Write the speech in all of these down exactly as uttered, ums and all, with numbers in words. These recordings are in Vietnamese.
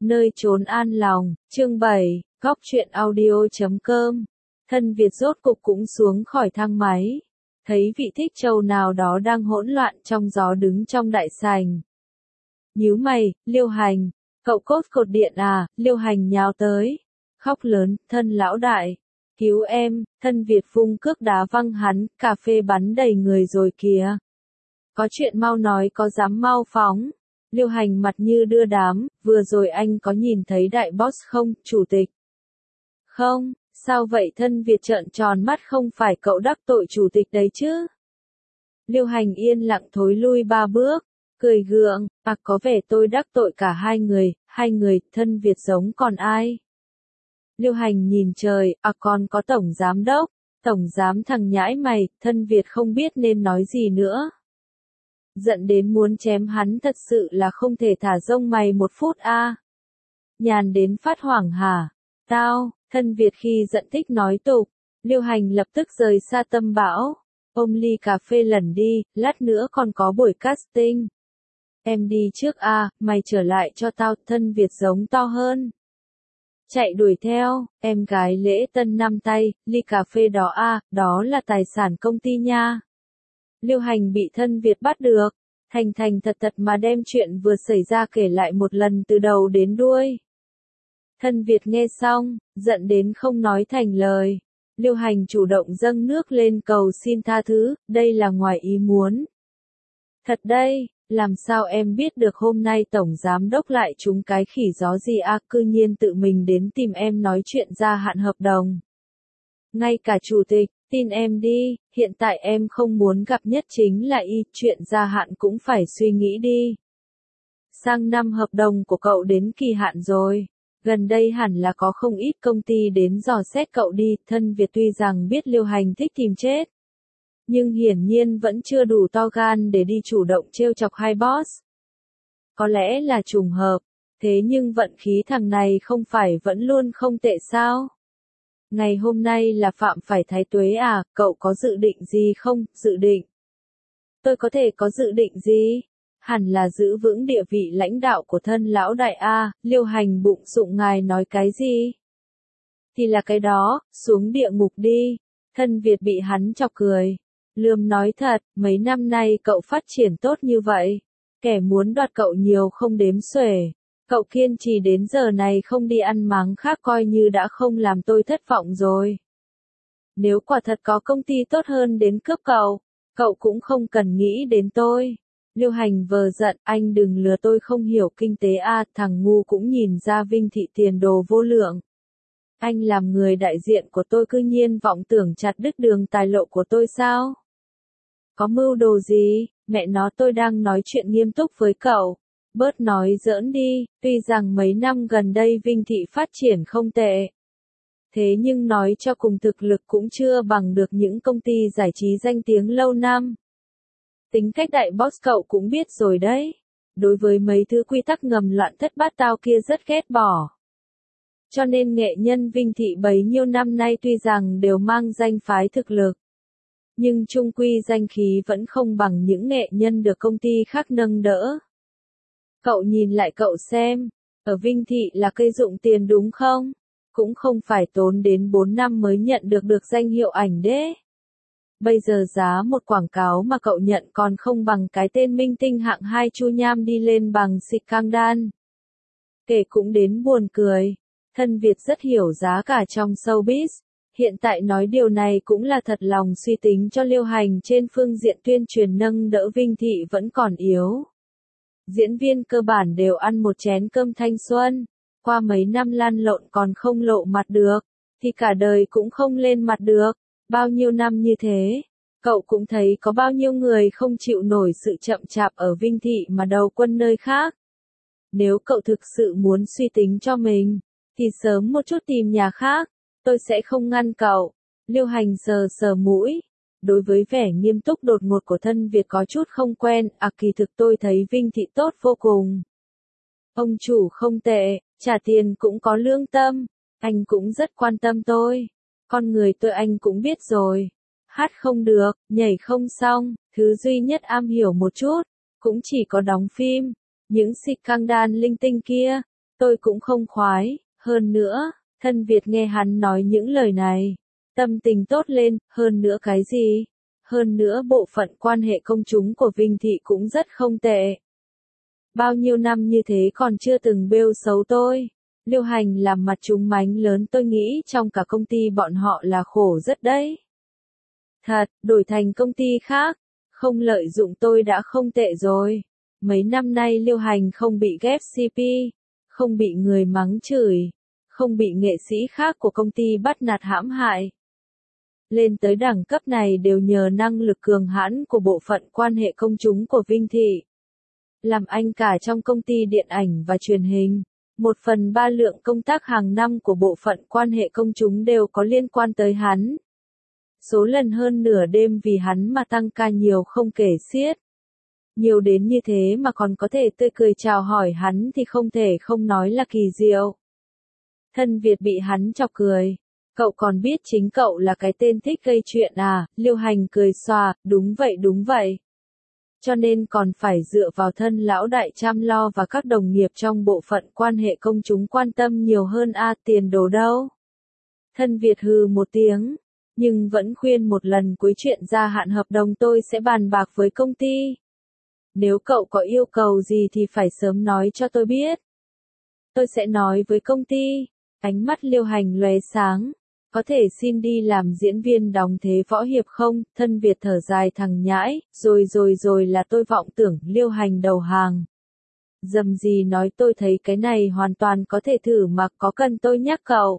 Nơi chốn an lòng, chương bảy, góc truyện audio chấm com. Thân Việt rốt cục cũng xuống khỏi thang máy. Thấy vị thích châu nào đó đang hỗn loạn trong gió đứng trong đại sảnh. Nhíu mày, Liêu Hành, cậu cốt cột điện à? Liêu Hành nhào tới. Khóc lớn, thân lão đại. Cứu em, thân Việt vung cước đá văng hắn, cà phê bắn đầy người rồi kìa. Có chuyện mau nói, có dám mau phóng. Liêu Hành mặt như đưa đám, vừa rồi anh có nhìn thấy đại boss không, chủ tịch? Không, sao vậy? Thân Việt trợn tròn mắt, không phải cậu đắc tội chủ tịch đấy chứ? Liêu Hành yên lặng thối lui ba bước, cười gượng, à có vẻ tôi đắc tội cả hai người, hai người, thân Việt giống còn ai? Liêu Hành nhìn trời, à còn có tổng giám đốc, tổng giám thằng nhãi mày, thân Việt không biết nên nói gì nữa. Giận đến muốn chém hắn, thật sự là không thể thả rông mày một phút a. À. Nhàn đến phát hoảng hả? Tao, thân Việt khi giận thích nói tục. Liêu Hành lập tức rời xa tâm bão. Ôm ly cà phê lần đi, lát nữa còn có buổi casting. Em đi trước a, à, mày trở lại cho tao, thân Việt giống to hơn. Chạy đuổi theo, em gái lễ tân năm tay, ly cà phê đó a, à, đó là tài sản công ty nha. Liêu Hành bị thân Việt bắt được, thành thành thật thật mà đem chuyện vừa xảy ra kể lại một lần từ đầu đến đuôi. Thân Việt nghe xong, giận đến không nói thành lời. Liêu Hành chủ động dâng nước lên cầu xin tha thứ, đây là ngoài ý muốn. Thật đây, làm sao em biết được hôm nay tổng giám đốc lại trúng cái khỉ gió gì à, cư nhiên tự mình đến tìm em nói chuyện gia hạn hợp đồng. Ngay cả chủ tịch, tin em đi, hiện tại em không muốn gặp nhất chính là y, chuyện gia hạn cũng phải suy nghĩ đi. Sang năm hợp đồng của cậu đến kỳ hạn rồi, gần đây hẳn là có không ít công ty đến dò xét cậu đi, thân Việt tuy rằng biết Liêu Hành thích tìm chết. Nhưng hiển nhiên vẫn chưa đủ to gan để đi chủ động trêu chọc hai boss. Có lẽ là trùng hợp, thế nhưng vận khí thằng này không phải vẫn luôn không tệ sao? Ngày hôm nay là phạm phải thái tuế à, cậu có dự định gì không? Dự định? Tôi có thể có dự định gì? Hẳn là giữ vững địa vị lãnh đạo của thân lão đại A, Liêu Hành bụng sụng ngài nói cái gì? Thì là cái đó, xuống địa ngục đi. Thân Việt bị hắn chọc cười. Lườm nói thật, mấy năm nay cậu phát triển tốt như vậy. Kẻ muốn đoạt cậu nhiều không đếm xuể. Cậu kiên trì đến giờ này không đi ăn máng khác coi như đã không làm tôi thất vọng rồi. Nếu quả thật có công ty tốt hơn đến cướp cậu, cậu cũng không cần nghĩ đến tôi. Liêu Hành vờ giận, anh đừng lừa tôi không hiểu kinh tế a, à, thằng ngu cũng nhìn ra Vinh Thị tiền đồ vô lượng. Anh làm người đại diện của tôi cư nhiên vọng tưởng chặt đứt đường tài lộ của tôi sao? Có mưu đồ gì? Mẹ nó, tôi đang nói chuyện nghiêm túc với cậu. Bớt nói giỡn đi, tuy rằng mấy năm gần đây Vinh Thị phát triển không tệ. Thế nhưng nói cho cùng thực lực cũng chưa bằng được những công ty giải trí danh tiếng lâu năm. Tính cách đại boss cậu cũng biết rồi đấy. Đối với mấy thứ quy tắc ngầm loạn thất bát tao kia rất ghét bỏ. Cho nên nghệ nhân Vinh Thị bấy nhiêu năm nay tuy rằng đều mang danh phái thực lực. Nhưng chung quy danh khí vẫn không bằng những nghệ nhân được công ty khác nâng đỡ. Cậu nhìn lại cậu xem, ở Vinh Thị là cây dụng tiền đúng không? Cũng không phải tốn đến bốn năm mới nhận được được danh hiệu ảnh đế. Bây giờ giá một quảng cáo mà cậu nhận còn không bằng cái tên minh tinh hạng hai Chu Nham đi lên bằng scandal. Kể cũng đến buồn cười, thân Việt rất hiểu giá cả trong showbiz. Hiện tại nói điều này cũng là thật lòng suy tính cho Liêu Hành trên phương diện tuyên truyền nâng đỡ Vinh Thị vẫn còn yếu. Diễn viên cơ bản đều ăn một chén cơm thanh xuân, qua mấy năm lăn lộn còn không lộ mặt được, thì cả đời cũng không lên mặt được. Bao nhiêu năm như thế, cậu cũng thấy có bao nhiêu người không chịu nổi sự chậm chạp ở Vinh Thị mà đầu quân nơi khác. Nếu cậu thực sự muốn suy tính cho mình, thì sớm một chút tìm nhà khác, tôi sẽ không ngăn cậu. Liêu Hành sờ sờ mũi. Đối với vẻ nghiêm túc đột ngột của thân Việt có chút không quen, à kỳ thực tôi thấy Vinh Thị tốt vô cùng. Ông chủ không tệ, trả tiền cũng có lương tâm, anh cũng rất quan tâm tôi. Con người tôi anh cũng biết rồi. Hát không được, nhảy không xong, thứ duy nhất am hiểu một chút, cũng chỉ có đóng phim. Những scandal linh tinh kia, Tôi cũng không khoái, hơn nữa, thân Việt nghe hắn nói những lời này. Tâm tình tốt lên, hơn nữa cái gì? Hơn nữa bộ phận quan hệ công chúng của Vinh Thị cũng rất không tệ. Bao nhiêu năm như thế còn chưa từng bêu xấu tôi. Liêu Hành làm mặt trúng mánh lớn, tôi nghĩ trong cả công ty bọn họ là khổ rất đấy. Thật, đổi thành công ty khác, không lợi dụng tôi đã không tệ rồi. Mấy năm nay Liêu Hành không bị ghép xê pê, không bị người mắng chửi, không bị nghệ sĩ khác của công ty bắt nạt hãm hại. Lên tới đẳng cấp này đều nhờ năng lực cường hãn của bộ phận quan hệ công chúng của Vinh Thị. Làm anh cả trong công ty điện ảnh và truyền hình, một phần ba lượng công tác hàng năm của bộ phận quan hệ công chúng đều có liên quan tới hắn. Số lần hơn nửa đêm vì hắn mà tăng ca nhiều không kể xiết. Nhiều đến như thế mà còn có thể tươi cười chào hỏi hắn thì không thể không nói là kỳ diệu. Thân Việt bị hắn chọc cười. Cậu còn biết chính cậu là cái tên thích gây chuyện à? Liêu Hành cười xòa, đúng vậy đúng vậy. Cho nên còn phải dựa vào thân lão đại chăm lo và các đồng nghiệp trong bộ phận quan hệ công chúng quan tâm nhiều hơn a à, tiền đồ đâu. Thân Việt hừ một tiếng, nhưng vẫn khuyên một lần cuối chuyện gia hạn hợp đồng tôi sẽ bàn bạc với công ty. Nếu cậu có yêu cầu gì thì phải sớm nói cho tôi biết. Tôi sẽ nói với công ty. Ánh mắt Liêu Hành lóe sáng. Có thể xin đi làm diễn viên đóng thế võ hiệp không? Thân Việt thở dài thằng nhãi, rồi rồi rồi là tôi vọng tưởng. Liêu Hành đầu hàng. Dầm gì nói, tôi thấy cái này hoàn toàn có thể thử mà, có cần tôi nhắc cậu?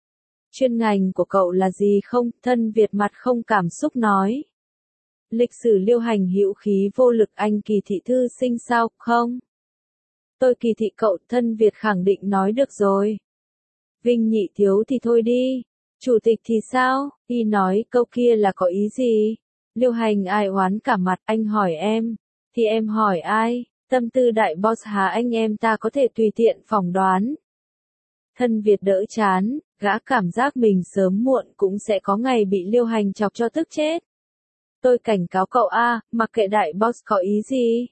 Chuyên ngành của cậu là gì không? Thân Việt mặt không cảm xúc nói. Lịch sử Liêu Hành hữu khí vô lực, anh Kỳ Thị thư sinh sao, không? Tôi Kỳ Thị cậu. Thân Việt khẳng định nói được rồi. Vinh Nhị thiếu thì thôi đi. Chủ tịch thì sao? Y nói câu kia là có ý gì? Liêu Hành ai oán cả mặt, anh hỏi em. Thì em hỏi ai? Tâm tư đại boss hả anh em ta có thể tùy tiện phỏng đoán. Thân Việt đỡ chán, gã cảm giác mình sớm muộn cũng sẽ có ngày bị Liêu Hành chọc cho tức chết. Tôi cảnh cáo cậu a, mặc kệ đại boss có ý gì.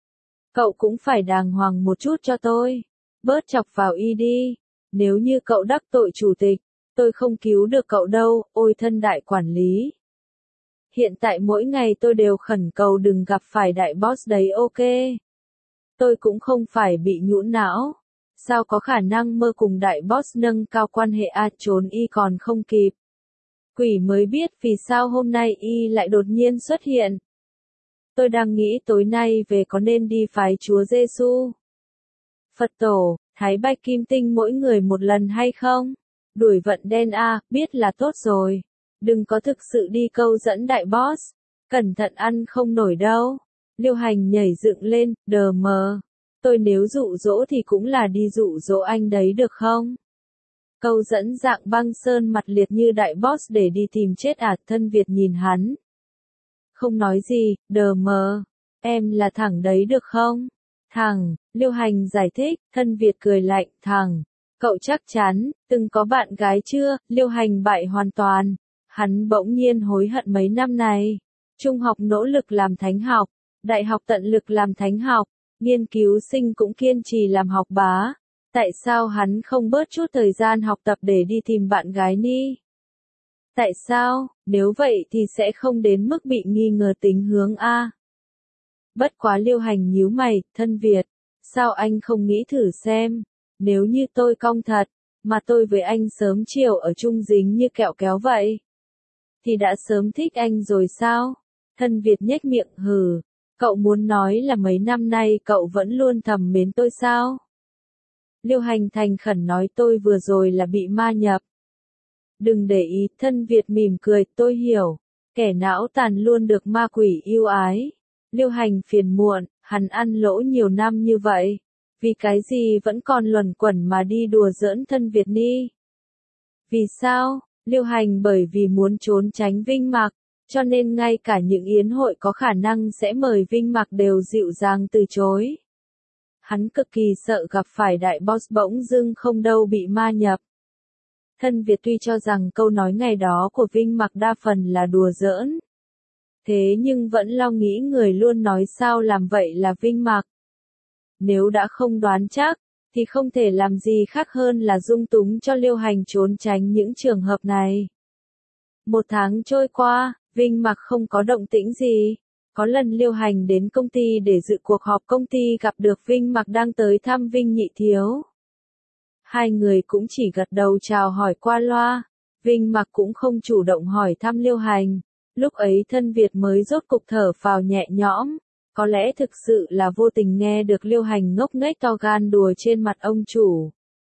Cậu cũng phải đàng hoàng một chút cho tôi. Bớt chọc vào y đi. Nếu như cậu đắc tội chủ tịch, tôi không cứu được cậu đâu, ôi thân đại quản lý. Hiện tại mỗi ngày tôi đều khẩn cầu đừng gặp phải đại boss đấy, ok. Tôi cũng không phải bị nhũn não. Sao có khả năng mơ cùng đại boss nâng cao quan hệ a à, trốn y còn không kịp. Quỷ mới biết vì sao hôm nay y lại đột nhiên xuất hiện. Tôi đang nghĩ tối nay về có nên đi phái Chúa Giêsu, Phật tổ, Thái Bạch Kim Tinh mỗi người một lần hay không? Đuổi vận đen a, à, biết là tốt rồi. Đừng có thực sự đi câu dẫn đại boss. Cẩn thận ăn không nổi đâu. Liêu Hành nhảy dựng lên, đờ mờ. Tôi nếu dụ dỗ thì cũng là đi dụ dỗ anh đấy được không? Câu dẫn dạng băng sơn mặt liệt như đại boss để đi tìm chết à? Thân Việt nhìn hắn. Không nói gì, đờ mờ. Em là thẳng đấy được không? Thằng, Liêu Hành giải thích, thân Việt cười lạnh, thằng. Cậu chắc chắn, từng có bạn gái chưa? Liêu Hành bại hoàn toàn. Hắn bỗng nhiên hối hận mấy năm này. Trung học nỗ lực làm thánh học, đại học tận lực làm thánh học, nghiên cứu sinh cũng kiên trì làm học bá. Tại sao hắn không bớt chút thời gian học tập để đi tìm bạn gái ni? Tại sao, nếu vậy thì sẽ không đến mức bị nghi ngờ tính hướng A. Bất quá Liêu Hành nhíu mày, thân Việt, sao anh không nghĩ thử xem, nếu như tôi cong thật, mà tôi với anh sớm chiều ở chung dính như kẹo kéo vậy, thì đã sớm thích anh rồi sao? Thân Việt nhếch miệng hừ, cậu muốn nói là mấy năm nay cậu vẫn luôn thầm mến tôi sao? Liêu Hành thành khẩn nói, tôi vừa rồi là bị ma nhập. Đừng để ý, thân Việt mỉm cười, tôi hiểu, kẻ não tàn luôn được ma quỷ yêu ái. Liêu Hành phiền muộn, hắn ăn lỗ nhiều năm như vậy, vì cái gì vẫn còn luẩn quẩn mà đi đùa giỡn thân Việt ni? Vì sao? Liêu Hành bởi vì muốn trốn tránh Vinh Mạc, cho nên ngay cả những yến hội có khả năng sẽ mời Vinh Mạc đều dịu dàng từ chối. Hắn cực kỳ sợ gặp phải đại boss bỗng dưng không đâu bị ma nhập. Thân Việt tuy cho rằng câu nói ngày đó của Vinh Mạc đa phần là đùa giỡn, thế nhưng vẫn lo nghĩ người luôn nói sao làm vậy là Vinh Mạc. Nếu đã không đoán chắc, thì không thể làm gì khác hơn là dung túng cho Liêu Hành trốn tránh những trường hợp này. Một tháng trôi qua, Vinh Mặc không có động tĩnh gì. Có lần Liêu Hành đến công ty để dự cuộc họp công ty gặp được Vinh Mặc đang tới thăm Vinh Nhị Thiếu. Hai người cũng chỉ gật đầu chào hỏi qua loa. Vinh Mặc cũng không chủ động hỏi thăm Liêu Hành. Lúc ấy Thân Việt mới rốt cục thở phào nhẹ nhõm. Có lẽ thực sự là vô tình nghe được Liêu Hành ngốc nghếch to gan đùa trên mặt ông chủ.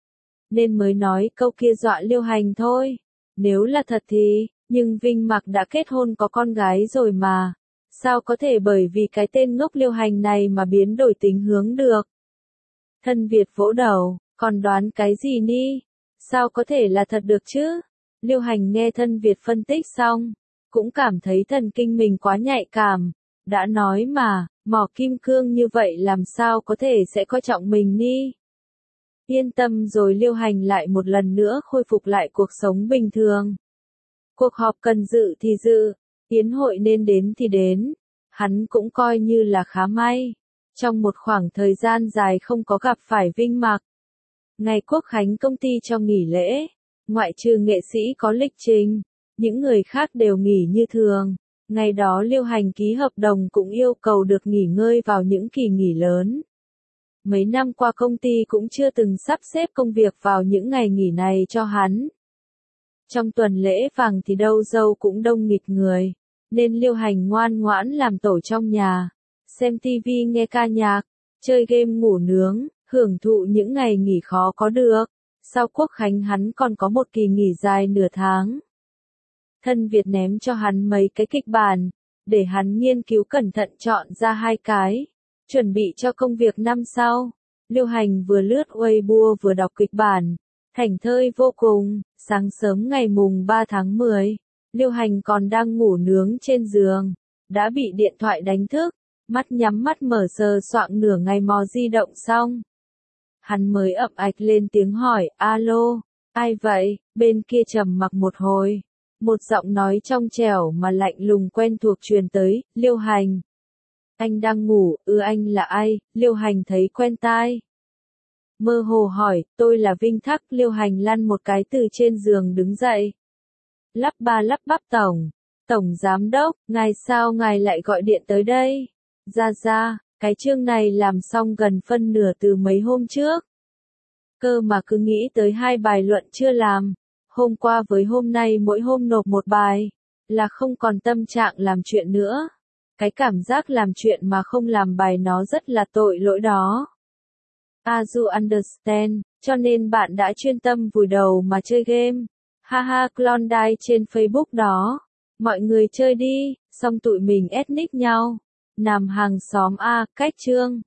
Nên mới nói câu kia dọa Liêu Hành thôi. Nếu là thật thì, nhưng Vinh Mặc đã kết hôn có con gái rồi mà. Sao có thể bởi vì cái tên ngốc Liêu Hành này mà biến đổi tính hướng được? Thân Việt vỗ đầu, còn đoán cái gì ni? Sao có thể là thật được chứ? Liêu Hành nghe Thân Việt phân tích xong, cũng cảm thấy thần kinh mình quá nhạy cảm. Đã nói mà, mỏ kim cương như vậy làm sao có thể sẽ coi trọng mình ni? Yên tâm rồi Liêu Hành lại một lần nữa khôi phục lại cuộc sống bình thường. Cuộc họp cần dự thì dự, yến hội nên đến thì đến. Hắn cũng coi như là khá may. Trong một khoảng thời gian dài không có gặp phải Vinh Mặc. Ngày Quốc khánh công ty trong nghỉ lễ, ngoại trừ nghệ sĩ có lịch trình, những người khác đều nghỉ như thường. Ngày đó Liêu Hành ký hợp đồng cũng yêu cầu được nghỉ ngơi vào những kỳ nghỉ lớn. Mấy năm qua công ty cũng chưa từng sắp xếp công việc vào những ngày nghỉ này cho hắn. Trong tuần lễ vàng thì đâu dâu cũng đông nghịt người, nên Liêu Hành ngoan ngoãn làm tổ trong nhà, xem tivi nghe ca nhạc, chơi game ngủ nướng, hưởng thụ những ngày nghỉ khó có được. Sau Quốc khánh hắn còn có một kỳ nghỉ dài nửa tháng. Thân Việt ném cho hắn mấy cái kịch bản, để hắn nghiên cứu cẩn thận chọn ra hai cái, chuẩn bị cho công việc năm sau. Liêu Hành vừa lướt Weibo vừa đọc kịch bản, thảnh thơi vô cùng. Sáng sớm ngày mùng ba tháng mười, Liêu Hành còn đang ngủ nướng trên giường, đã bị điện thoại đánh thức, mắt nhắm mắt mở sờ soạng nửa ngày mò di động xong. Hắn mới ậm ạch lên tiếng hỏi, alo, ai vậy? Bên kia trầm mặc một hồi. Một giọng nói trong trẻo mà lạnh lùng quen thuộc truyền tới, Liêu Hành. Anh đang ngủ, ư anh là ai? Liêu Hành thấy quen tai. Mơ hồ hỏi, tôi là Vinh Thắc. Liêu Hành lăn một cái từ trên giường đứng dậy. Lắp ba lắp bắp tổng. Tổng giám đốc, ngài sao ngài lại gọi điện tới đây? Ra ra, cái chương này làm xong gần phân nửa từ mấy hôm trước. Cơ mà cứ nghĩ tới hai bài luận chưa làm. Hôm qua với hôm nay mỗi hôm nộp một bài, là không còn tâm trạng làm chuyện nữa. Cái cảm giác làm chuyện mà không làm bài nó rất là tội lỗi đó. As you understand, cho nên bạn đã chuyên tâm vùi đầu mà chơi game. Haha Klondike trên Facebook đó. Mọi người chơi đi, xong tụi mình ethnic nhau. Nằm hàng xóm A, cách chương.